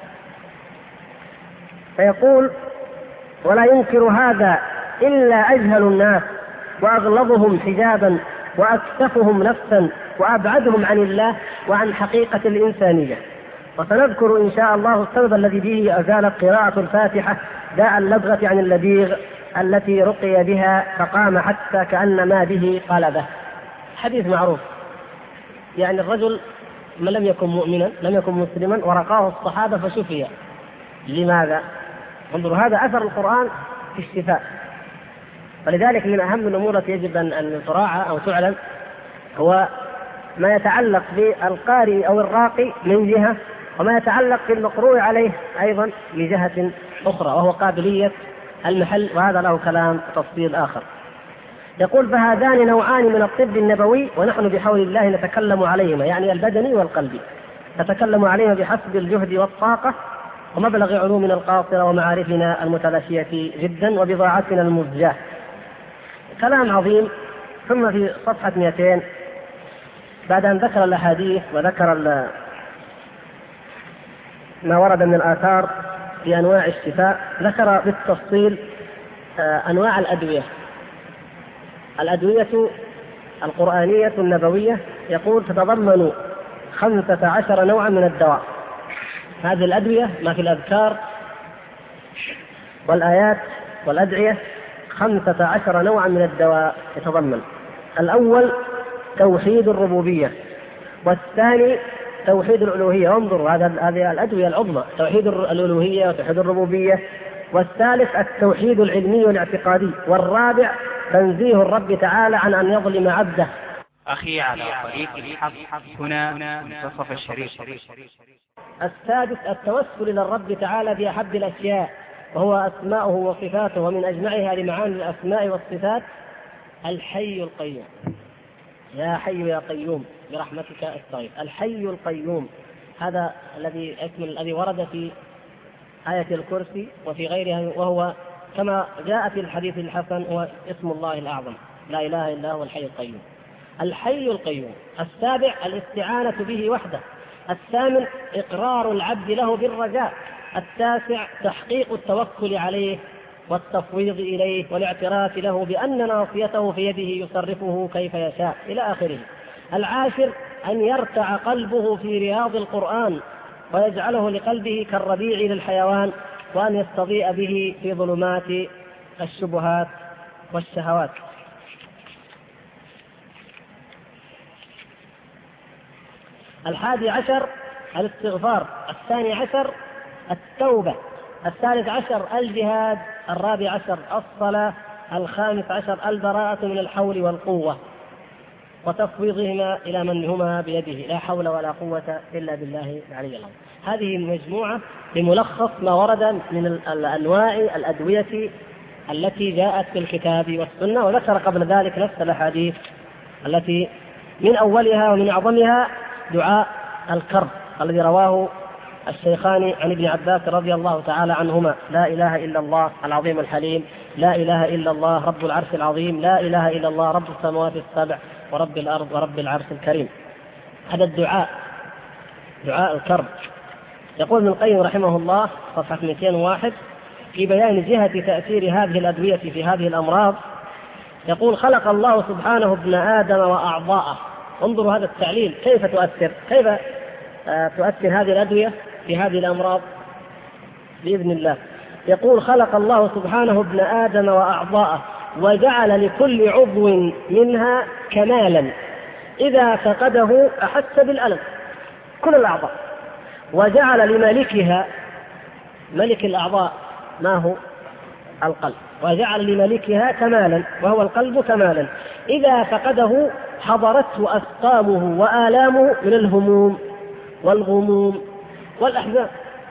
فيقول: ولا ينكر هذا إلا أجهل الناس وأغلظهم حجابا وأكتفهم نفسا وأبعدهم عن الله وعن حقيقة الإنسانية. وسنذكر إن شاء الله السبب الذي به أزالت قراءة الفاتحة داء اللدغة عن اللديغ التي رقي بها فقام حتى كأن ما به قلبه. حديث معروف، يعني الرجل من لم يكن مؤمنا لم يكن مسلما ورقاه الصحابة فشفي. لماذا؟ انظروا، هذا أثر القرآن في الشفاء. فلذلك من أهم الأمور التي يجب أن تراعى أو تعلم هو ما يتعلق بالقارئ أو الراقي من جهة، وما يتعلق بالمقروء عليه أيضا من جهة أخرى، وهو قابلية المحل، وهذا له كلام تفصيل آخر. يقول: فهذان نوعان من الطب النبوي ونحن بحول الله نتكلم عليهما، يعني البدني والقلبي، نتكلم عليهما بحسب الجهد والطاقة ومبلغ علومنا القاصرة ومعارفنا المتلاشية جدا وبضاعتنا المزجاة. كلام عظيم. ثم في صفحة 200 بعد أن ذكر الأحاديث وذكر ما ورد من الآثار في أنواع الشفاء، ذكر بالتفصيل أنواع الأدوية القرآنية النبوية. يقول: تتضمن 15 نوعا من الدواء. هذه الأدوية ما في الأذكار والآيات والأدعية 15 نوعا من الدواء يتضمن. الأول توحيد الربوبية، والثاني توحيد الألوهية. وانظروا هذه الأدوية العظمى، توحيد الألوهية وتوحيد الربوبية. والثالث التوحيد العلمي والاعتقادي. والرابع تنزيه الرب تعالى عن أن يظلم عبده. أخي على طريق الحق هنا منتصف الشريط. السادس التوسل إلى الرب تعالى بأحب الأشياء وهو أسماؤه وصفاته، ومن أجمعها لمعاني الأسماء والصفات الحي القيوم. يا حي يا قيوم برحمتك أستغيث. الحي القيوم هذا الذي ورد في آية الكرسي وفي غيرها، وهو كما جاء في الحديث الحسن هو اسم الله الأعظم، لا إله إلا هو الحي القيوم. الحي القيوم. السابع الاستعانة به وحده. الثامن إقرار العبد له بالرجاء. التاسع تحقيق التوكل عليه والتفويض إليه والاعتراف له بأن ناصيته في يده يصرفه كيف يشاء إلى آخره. العاشر أن يرتع قلبه في رياض القرآن ويجعله لقلبه كالربيع للحيوان، وأن يستضيء به في ظلمات الشبهات والشهوات. الحادي عشر الاستغفار. الثاني عشر التوبة. الثالث عشر الجهاد. الرابع عشر الصلاة. الخامس عشر البراءة من الحول والقوة وتفويضهما إلى من هما بيده، لا حول ولا قوة إلا بالله العلي العظيم. هذه مجموعة بملخص ما ورد من الأنواع الأدوية التي جاءت في الكتاب والسنة، وذكر قبل ذلك نفس الأحاديث التي من أولها ومن أعظمها دعاء الكرب الذي رواه الشيخان عن ابن عباس رضي الله تعالى عنهما: لا إله إلا الله العظيم الحليم، لا إله إلا الله رب العرش العظيم، لا إله إلا الله رب السماوات السبع ورب الأرض ورب العرش الكريم. هذا الدعاء دعاء الكرب. يقول ابن القيم رحمه الله صفحة 201 في بيان جهة تأثير هذه الأدوية في هذه الأمراض، يقول: خلق الله سبحانه ابن آدم وأعضاءه. انظروا هذا التعليل كيف تؤثر هذه الأدوية في هذه الأمراض بإذن الله. يقول: خلق الله سبحانه ابن آدم وأعضاءه وجعل لكل عضو منها كمالا إذا فقده أحس بالألم، كل الأعضاء. وجعل لمالكها، ملك الأعضاء ما هو؟ القلب. وجعل لملكها كمالا وهو القلب كمالا إذا فقده حضرته أسقامه وآلامه من الهموم والغموم والأحزان.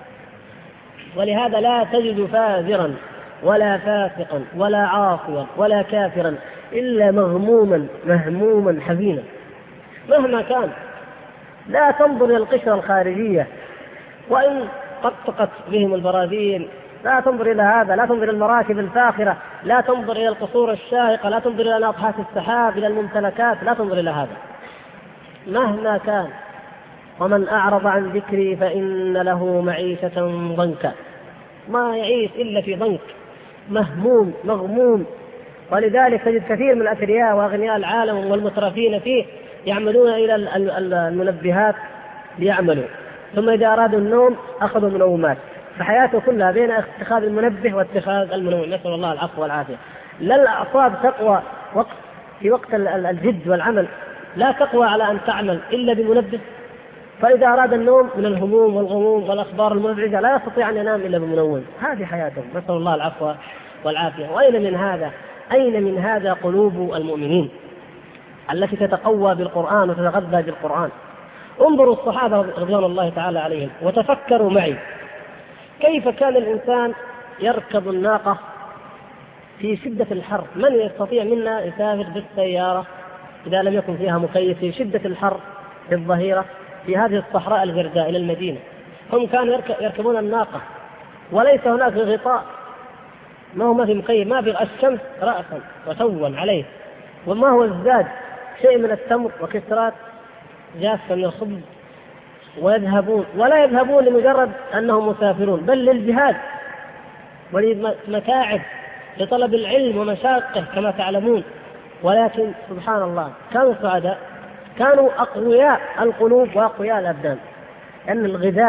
ولهذا لا تجد فاجرا ولا فاسقا ولا عاصيا ولا كافرا إلا مهموما حزينا مهما كان. لا تنظر إلى القشرة الخارجية وإن طقطقت بهم البراذين، لا تنظر إلى هذا، لا تنظر إلى المراكب الفاخرة، لا تنظر إلى القصور الشاهقة، لا تنظر إلى ناطحات السحاب، إلى الممتلكات، لا تنظر إلى هذا مهما كان. ومن أعرض عن ذكري فإن له معيشة ضنكا، ما يعيش إلا في ضنك، مهموم مغموم. ولذلك تجد كثير من الأثرياء وأغنياء العالم والمترفين فيه يعملون إلى المنبهات ليعملوا، ثم إذا أرادوا النوم أخذوا منومات، فحياته كلها بين اتخاذ المنبه واتخاذ المنوم، نسأل الله العفو والعافية. لا الأعصاب تقوى في وقت الجد والعمل، لا تقوى على أن تعمل إلا بمنبه، فإذا أراد النوم من الهموم والغموم والأخبار المزعجة لا يستطيع أن ينام إلا بمنوم. هذه حياتهم، نسأل الله العفو والعافية. أين من هذا قلوب المؤمنين التي تتقوى بالقرآن وتتغذى بالقرآن؟ انظروا الصحابة رضوان الله تعالى عليهم وتفكروا معي كيف كان الإنسان يركب الناقة في شدة الحر. من يستطيع منا يسافر بالسيارة إذا لم يكن فيها مكيف في شدة الحر في الظهيرة في هذه الصحراء الجرداء إلى المدينة؟ هم كانوا يركبون الناقة وليس هناك غطاء، ما في مكيف، ما في الشمس رأسا وسوا عليه، وما هو الزاد شيء من التمر وكسرات جافة من الخبز، ويذهبون ولا يذهبون لمجرد أنهم مسافرون، بل للجهاد ولمتاعب لطلب العلم ومشاقه كما تعلمون. ولكن سبحان الله كانوا سعداء، كانوا أقوياء القلوب وأقوياء الأبدان، أن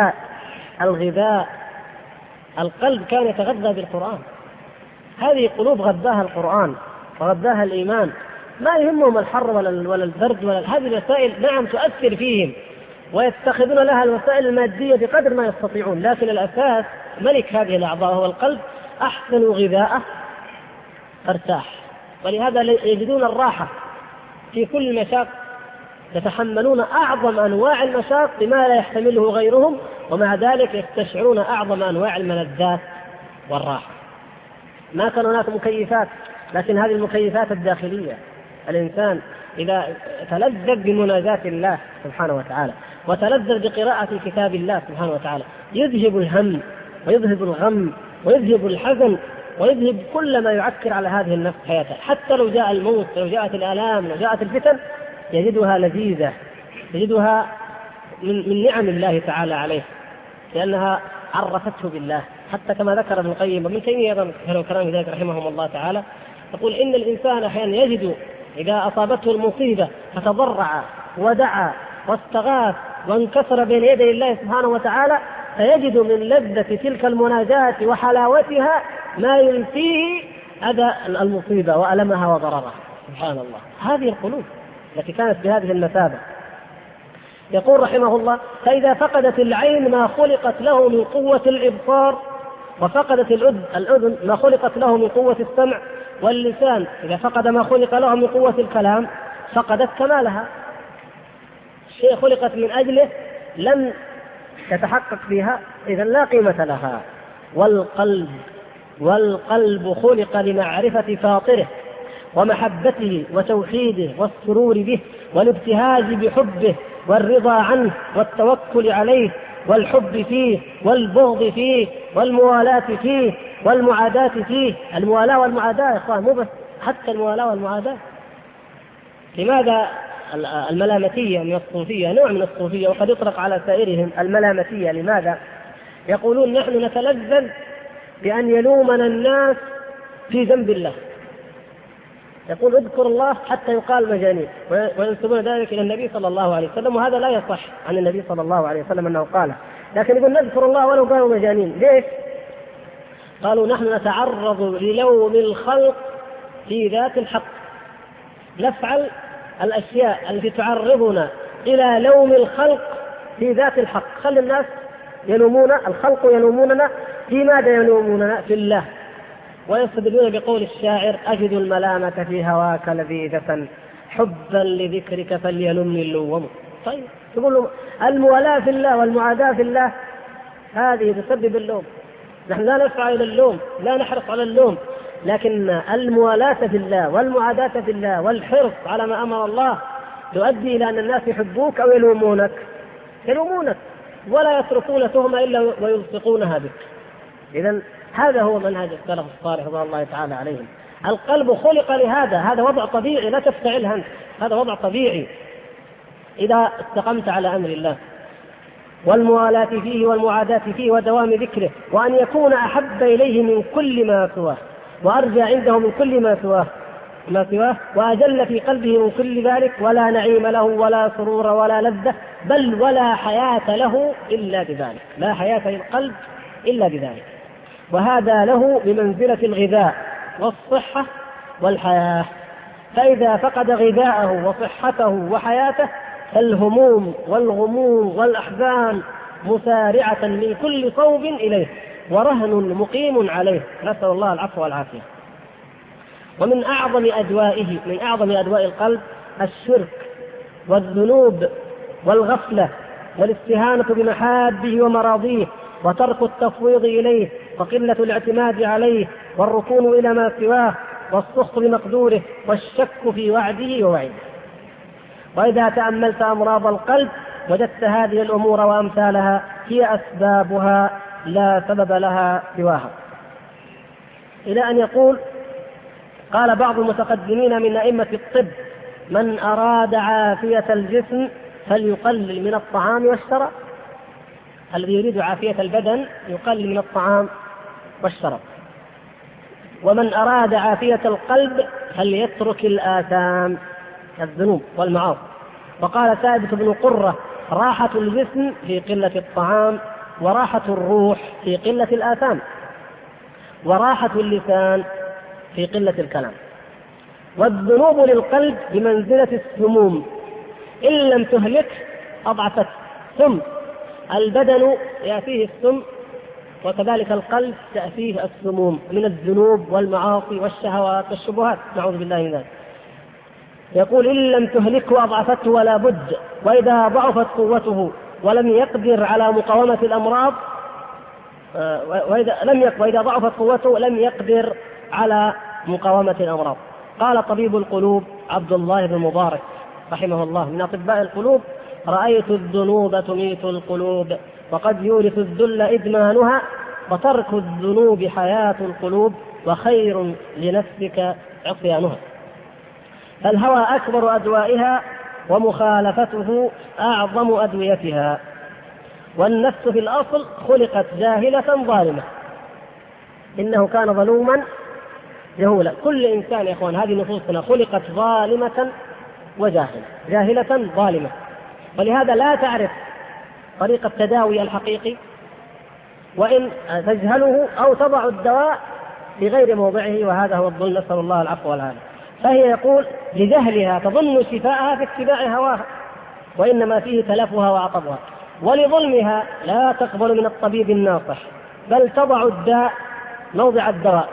الغذاء القلب كان يتغذى بالقرآن. هذه قلوب غذاها القرآن وغذاها الإيمان، ما يهمهم الحر ولا البرد هذه الوسائل نعم تؤثر فيهم ويتخذون لها الوسائل المادية بقدر ما يستطيعون، لكن الأساس ملك هذه الأعضاء هو القلب. أحسن غذاءه ارتاح، ولهذا يجدون الراحة في كل المشاق، يتحملون أعظم أنواع المشاق بما لا يحتمله غيرهم، ومع ذلك يستشعرون أعظم أنواع الملذات والراحة. ما كان هناك مكيفات، لكن هذه المكيفات الداخلية. الإنسان إذا تلذذ بمناجاة الله سبحانه وتعالى وتلذذ بقراءة كتاب الله سبحانه وتعالى يذهب الهم ويذهب الغم ويذهب الحزن ويذهب كل ما يعكر على هذه النفس حياتها. حتى لو جاء الموت، لو جاءت الآلام، لو جاءت الفتن، يجدها لذيذة، يجدها من نعم الله تعالى عليه، لأنها عرفته بالله. حتى كما ذكر ابن القيم ومن تيمية أيضا في كلام ذلك رحمهم الله تعالى، يقول إن الإنسان أحيانا يجد إذا أصابته المصيبة فتضرع ودعا واستغاث وانكسر بين يدي الله سبحانه وتعالى، فيجد من لذة تلك المناجاة وحلاوتها ما ينفيه أذى المصيبة وألمها وضررها. سبحان الله، هذه القلوب التي كانت بهذه المثابة. يقول رحمه الله: فإذا فقدت العين ما خلقت له من قوة الإبصار، وفقدت الأذن ما خلقت له من قوة السمع، واللسان إذا فقد ما خلق له من قوة الكلام فقدت كمالها. شيء خلقت من أجله لم تتحقق فيها، إذن لا قيمة لها. والقلب خلق لمعرفة فاطره ومحبته وتوحيده والسرور به والابتهاج بحبه والرضا عنه والتوكل عليه والحب فيه والبغض فيه والموالاة فيه والمعاداة فيه. الموالاة والمعاداة يا إخوان، مو بس، حتى الموالاة والمعاداة. لماذا الملامتية من الصوفية نوع من الصوفية وقد يطلق على سائرهم الملامتية؟ لماذا؟ يقولون نحن نتلذذ بأن يلومنا الناس في ذنب الله. يقول اذكر الله حتى يقال مجانين، وينسبون ذلك إلى النبي صلى الله عليه وسلم، وهذا لا يصح عن النبي صلى الله عليه وسلم أنه قاله، لكن يقول نذكر الله ولو قالوا مجانين. ليش؟ قالوا نحن نتعرض للوم الخلق في ذات الحق، نفعل الأشياء التي تعرضنا إلى لوم الخلق في ذات الحق. خلي الناس يلومون، الخلق يلوموننا في ماذا؟ يلوموننا في الله. ويستدلون بقول الشاعر: أجد الملامة في هواك لذيذة حبا لذكرك فليلمني اللوم. طيب تقول له الموالاة في الله والمعاداة في الله هذه تسبب اللوم. نحن لا نسعى إلى اللوم، لا نحرص على اللوم، لكن الموالاة في الله والمعاداة في الله والحرص على ما أمر الله تؤدي إلى أن الناس يحبوك أو يلومونك ولا يتركون تهمة إلا ويلصقونها بك. إذن هذا هو منهج السلف الصالح رضي الله تعالى عليهم. القلب خلق لهذا، هذا وضع طبيعي لا تفتعله أنت، هذا وضع طبيعي إذا استقمت على أمر الله، والموالاة فيه والمعاداة فيه ودوام ذكره، وأن يكون أحب إليه من كل ما سواه وأرجى عنده من كل ما سواه وأجل في قلبه من كل ذلك، ولا نعيم له ولا سرور ولا لذة، بل ولا حياة له إلا بذلك، لا حياة للقلب إلا بذلك. وهذا له بمنزلة الغذاء والصحة والحياة. فإذا فقد غذاءه وصحته وحياته فالهموم والغموم والأحزان مسارعة من كل صوب إليه ورهن مقيم عليه، نسأل الله العفو والعافية. ومن أعظم أدوائه، من أعظم أدواء القلب الشرك والذنوب والغفلة والاستهانة بمحابه ومراضيه وترك التفويض إليه وقلة الاعتماد عليه والركون إلى ما سواه والسخط بمقدوره والشك في وعده ووعيده. وإذا تأملت أمراض القلب وجدت هذه الأمور وأمثالها هي أسبابها لا سبب لها سواها. إلى أن يقول: قال بعض المتقدمين من أئمة الطب: من أراد عافية الجسم فليقلل من الطعام والشراب. الذي يريد عافية البدن يقلل من الطعام والشراب. ومن أراد عافية القلب فليترك الآثام، الذنوب والمعاصي. وقال ثابت بن قرة: راحة الجسم في قلة الطعام، وراحة الروح في قلة الآثام، وراحة اللسان في قلة الكلام. والذنوب للقلب بمنزلة السموم، إن لم تهلك أضعفت. ثم البدن يأتيه السم، وكذلك القلب تأتيه السموم من الذنوب والمعاصي والشهوات والشبهات، نعوذ بالله من ذلك. يقول: إن لم تهلكه أضعفته ولا بد. وإذا ضعفت قوته ولم يقدر على مقاومة الأمراض وإذا ضعفت قوته لم يقدر على مقاومة الأمراض. قال طبيب القلوب عبد الله بن مبارك رحمه الله من أطباء القلوب: رأيت الذنوب تميت القلوب، وقد يورث الذل إدمانها، وترك الذنوب حياة القلوب، وخير لنفسك عصيانها. فالهوى أكبر أدوائها، ومخالفته أعظم أدويتها. والنفس في الأصل خلقت جاهلة ظالمة، إنه كان ظلوما جهولا. كل إنسان يا إخوان، هذه نفوسنا خلقت ظالمة وجاهلة، جاهلة ظالمة، ولهذا لا تعرف طريق التداوي الحقيقي، وإن تجهله أو تضع الدواء في غير موضعه، وهذا هو الظلم، نسأل الله العفو والعافية. فهي يقول لجهلها تظن شفاءها في اتباع هواها، وإنما فيه تلفها وعطبها. ولظلمها لا تقبل من الطبيب الناصح، بل تضع الداء موضع الدواء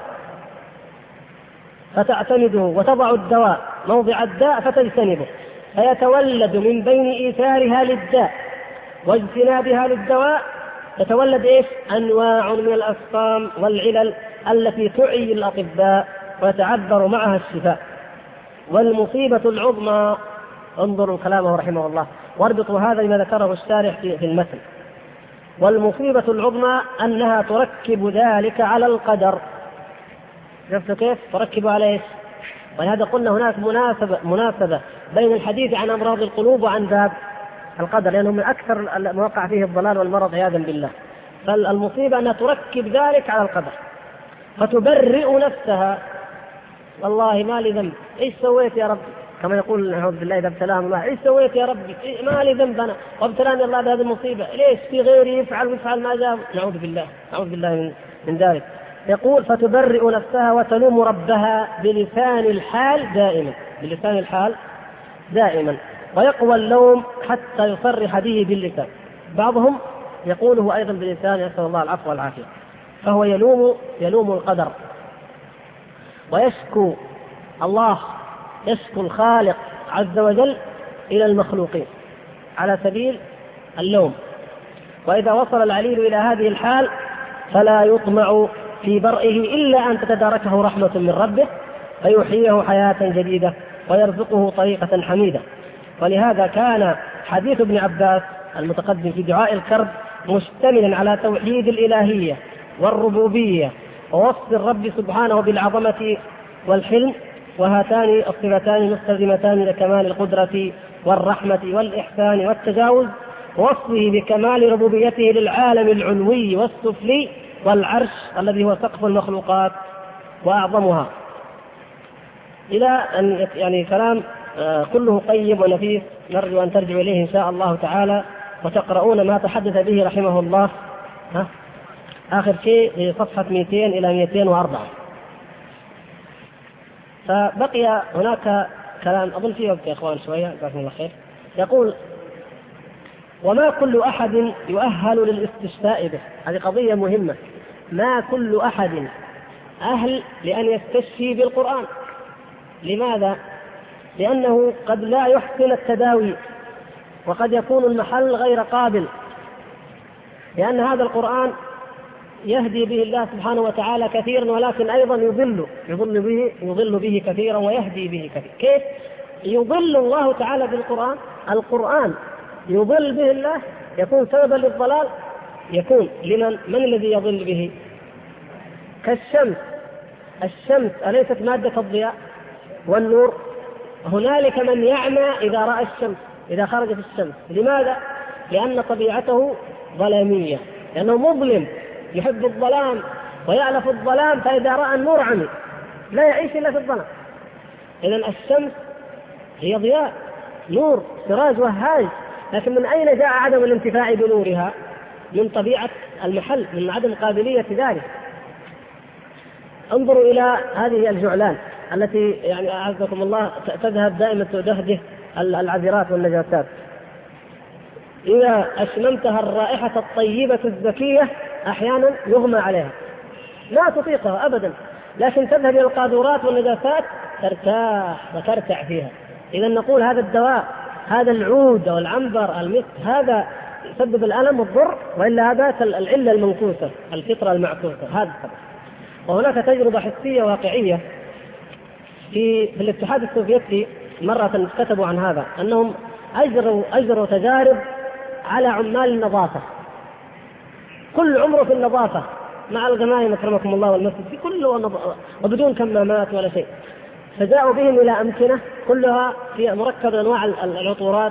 فتعتمده، وتضع الدواء موضع الداء فتجتنبه، فيتولد من بين إيثارها للداء واجتنابها للدواء تتولد أنواع من الأسقام والعلل التي تعي الأطباء ويتعذر معها الشفاء. والمصيبة العظمى، انظروا كلامه رحمه الله واربطوا هذا لما ذكره الشارح في المتن: والمصيبة العظمى أنها تركب ذلك على القدر. شفتوا كيف تركب على إيش؟ ولهذا قلنا هناك مناسبة بين الحديث عن أمراض القلوب وعن باب القدر، لأنه من أكثر المواقع فيه الضلال والمرض عياذا بالله. فالمصيبة أنها تركب ذلك على القدر، فتبرئ نفسها: والله ما لي ذنب، إيش سويت يا رب؟ كما يقول نعوذ بالله إذا ابتلاهم الله: إيش سويت يا ربي؟ ما لي ذنب أنا، وابتلاني الله بهذه المصيبة، ليش في غيري يفعل ويفعل ما جاء؟ نعوذ بالله من ذلك. يقول: فتبرئ نفسها وتلوم ربها بلسان الحال دائما، ويقوى اللوم حتى يصرح به باللسان. بعضهم يقوله أيضا بلسان، يسأل الله العفو والعافية. فهو يلوم القدر ويشكو الله، يشكو الخالق عز وجل إلى المخلوقين على سبيل اللوم. وإذا وصل العليل إلى هذه الحال فلا يطمع في برئه إلا أن تتداركه رحمة من ربه فيحييه حياة جديدة ويرزقه طريقة حميدة. ولهذا كان حديث ابن عباس المتقدم في دعاء الكرب مشتملا على توحيد الإلهية والربوبية ووصف الرب سبحانه بالعظمة والحلم، وهاتان الصفتان مستلزمتان لكمال القدرة والرحمة والإحسان والتجاوز، ووصفه بكمال ربوبيته للعالم العلوي والسفلي والعرش الذي هو سقف المخلوقات وأعظمها، إلى أن كلام كله طيب ونفيس، نرجو أن ترجعوا إليه إن شاء الله تعالى وتقرؤون ما تحدث به رحمه الله. آخر شيء في صفحة 200 إلى 204. فبقي هناك كلام أظن فيه وقت يا إخوان شوية، جزاكم الله خير. يقول: وما كل أحد يؤهل للاستشفاء به. هذه قضية مهمة. ما كل أحد أهل لأن يستشفي بالقرآن. لماذا؟ لأنه قد لا يحسن التداوي، وقد يكون المحل غير قابل، لأن هذا القرآن يهدي به الله سبحانه وتعالى كثيرا، ولكن أيضا يضل به كثيرا ويهدي به كثيرا. كيف يضل الله تعالى بالقرآن؟ القرآن يضل به الله، يكون سببا للضلال، يكون من الذي يضل به؟ كالشمس. الشمس أليست مادة الضياء والنور؟ هنالك من يعمى إذا رأى الشمس، إذا خرجت الشمس. لماذا؟ لأن طبيعته ظلامية، لأنه مظلم، يحب الظلام ويألف الظلام، فإذا رأى النور عمي، لا يعيش إلا في الظلام. إذن الشمس هي ضياء، نور، سراج وهاج، لكن من أين جاء عدم الانتفاع بنورها؟ من طبيعة المحل، من عدم قابلية ذلك. انظروا إلى هذه الجعلان التي أعزكم الله تذهب دائما تدهده العذرات والنجاسات. إذا أشممتها الرائحة الطيبة الزكية أحيانا يغمى عليها، لا تطيقها أبدا، لكن تذهب إلى القاذورات والنجاسات ترتاح وترتع فيها. إذا نقول هذا الدواء، هذا العود والعنبر المسك، هذا يسبب الألم والضر، وإلا هذا العلة المنكوسة، الفطرة المعكوسة، هذا السبب. وهناك تجربة حسية واقعية في الاتحاد السوفيتي، مرة كتبوا عن هذا، أنهم أجروا تجارب على عمال النظافة، كل عمره في النظافة مع الغمايم أكرمكم الله والمسجد في كله وبدون كمامات ولا شيء. فجاءوا بهم إلى أمكنة كلها في مركب أنواع العطورات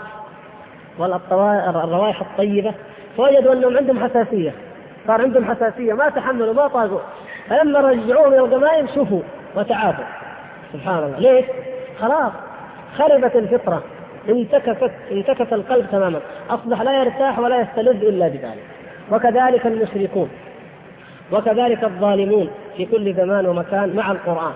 والروائح الطيبة، فوجدوا أنهم عندهم حساسية، صار عندهم حساسية ما تحملوا ما طاقوا، فلما رجعوهم إلى الغمايم شوفوا وتعافوا. سبحان الله. ليش؟ خلاص خربت الفطرة، انتكس القلب تماما، أصبح لا يرتاح ولا يستلذ إلا بذلك. وكذلك المشركون وكذلك الظالمون في كل زمان ومكان مع القرآن.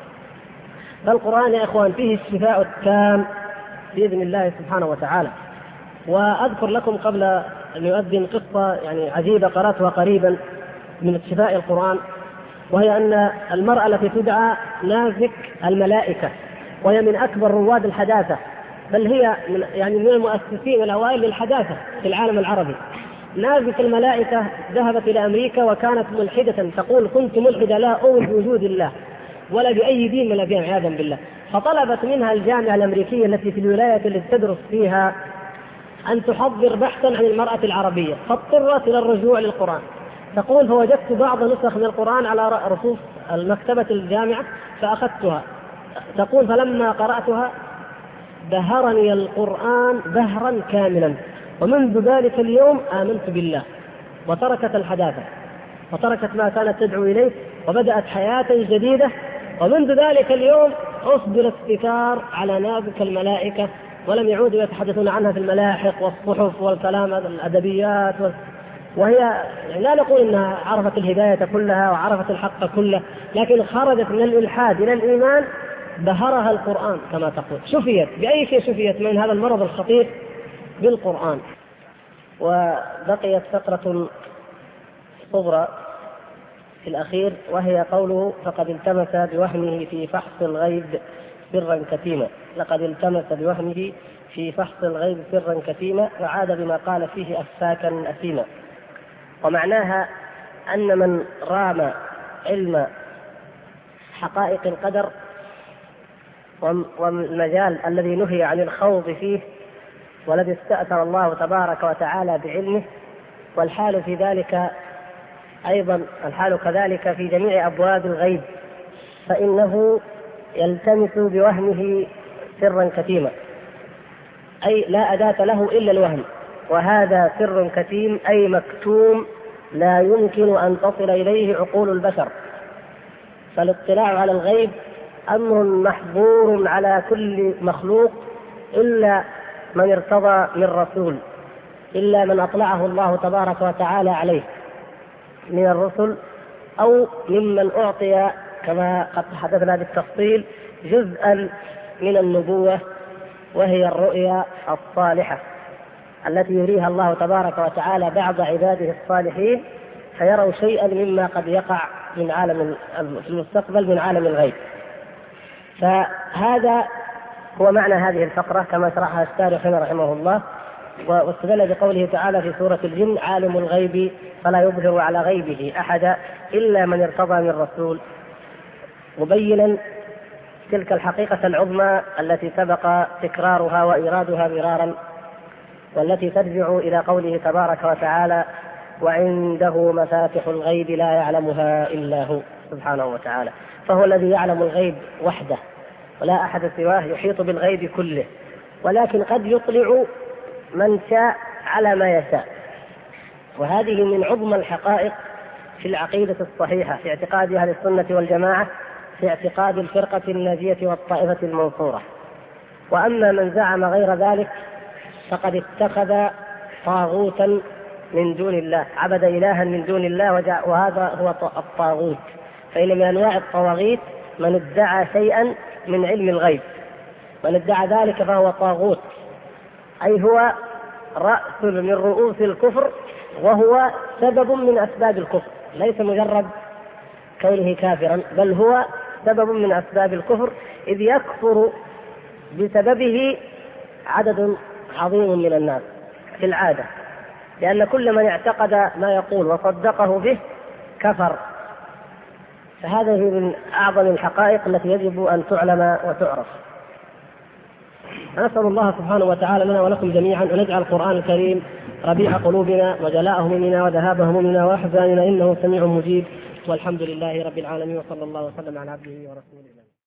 فالقرآن يا إخوان فيه الشفاء التام بإذن الله سبحانه وتعالى. وأذكر لكم قبل أن يؤذن قصة يعني عجيبة قرأتها قريبا من شفاء القرآن، وهي أن المرأة التي تدعى نازك الملائكة، وهي من أكبر رواد الحداثة، بل هي من المؤسسين الأوائل للحداثة في العالم العربي. نازك الملائكة ذهبت إلى أمريكا وكانت ملحدة، تقول كنت ملحدة لا أؤمن بوجود الله ولا بأي دين من الأديان عياذا بالله. فطلبت منها الجامعة الأمريكية التي في الولاية التي تدرس فيها أن تحضر بحثا عن المرأة العربية، فاضطرت إلى الرجوع للقرآن. تقول فوجدت بعض نسخ من القرآن على رفوف مكتبة الجامعة فأخذتها. تقول فلما قرأتها بهرني القرآن بهرا كاملا، ومنذ ذلك اليوم آمنت بالله وتركت الحداثة وتركت ما كانت تدعو إليه وبدأت حياة جديدة. ومنذ ذلك اليوم أصدر الستار على نازك الملائكة، ولم يعودوا يتحدثون عنها في الملاحق والصحف والكلام الأدبيات وهي لا نقول أنها عرفت الهداية كلها وعرفت الحق كله، لكن خرجت من الإلحاد إلى الإيمان، بهرها القرآن كما تقول. شفيت بأي شيء؟ شفيت من هذا المرض الخطير بالقرآن. وبقيت فقرة صغرى في الأخير، وهي قوله فقد التمس بوهمه في فحص الغيب سرا كتيما. لقد التمس بوهمه في فحص الغيب سرا كتيما، وعاد بما قال فيه أفساكا أثيما. ومعناها أن من رام علم حقائق القدر والمجال الذي نهي عن الخوض فيه والذي استأثر الله تبارك وتعالى بعلمه، والحال في ذلك أيضا الحال كذلك في جميع أبواب الغيب، فإنه يلتمس بوهمه سرا كتيما، أي لا أداة له إلا الوهم، وهذا سر كتيم أي مكتوم لا يمكن أن تصل إليه عقول البشر. فالاطلاع على الغيب أمر محظور على كل مخلوق إلا من ارتضى من رسول، إلا من أطلعه الله تبارك وتعالى عليه من الرسل أو ممن أعطي كما قد تحدثنا بالتفصيل جزءا من النبوة، وهي الرؤيا الصالحة التي يريها الله تبارك وتعالى بعض عباده الصالحين فيروا شيئا مما قد يقع من عالم في المستقبل من عالم الغيب. فهذا هو معنى هذه الفقرة كما شرحها الشارح رحمه الله، واستدل بقوله تعالى في سورة الجن عالم الغيب فلا يظهر على غيبه أحدا إلا من ارتضى من رسول، مبينا تلك الحقيقة العظمى التي سبق تكرارها وإيرادها مرارا، والتي ترجع إلى قوله تبارك وتعالى وعنده مفاتح الغيب لا يعلمها إلا هو سبحانه وتعالى. فهو الذي يعلم الغيب وحده ولا أحد سواه يحيط بالغيب كله، ولكن قد يطلع من شاء على ما يشاء. وهذه من عظمى الحقائق في العقيدة الصحيحة، في اعتقاد أهل السنة والجماعة، في اعتقاد الفرقة الناجية والطائفة المنصورة. وأما من زعم غير ذلك فقد اتخذ طاغوتا من دون الله، عبد إلها من دون الله وهذا هو الطاغوت. فإن من أنواع الطواغيت من ادعى شيئا من علم الغيب، من ادعى ذلك فهو طاغوت، أي هو رأس من رؤوس الكفر، وهو سبب من أسباب الكفر، ليس مجرد كونه كافرا بل هو سبب من أسباب الكفر، إذ يكفر بسببه عدد عظيم من الناس في العادة. لأن كل من اعتقد ما يقول وصدقه به كفر. فهذه من أعظم الحقائق التي يجب أن تعلم وتعرف. نسأل الله سبحانه وتعالى لنا ولكم جميعا أن يجعل القرآن الكريم ربيع قلوبنا وجلاء همومنا وذهاب همومنا وأحزاننا، إنه سميع مجيب، والحمد لله رب العالمين، وصلى الله وسلم على عبده ورسوله.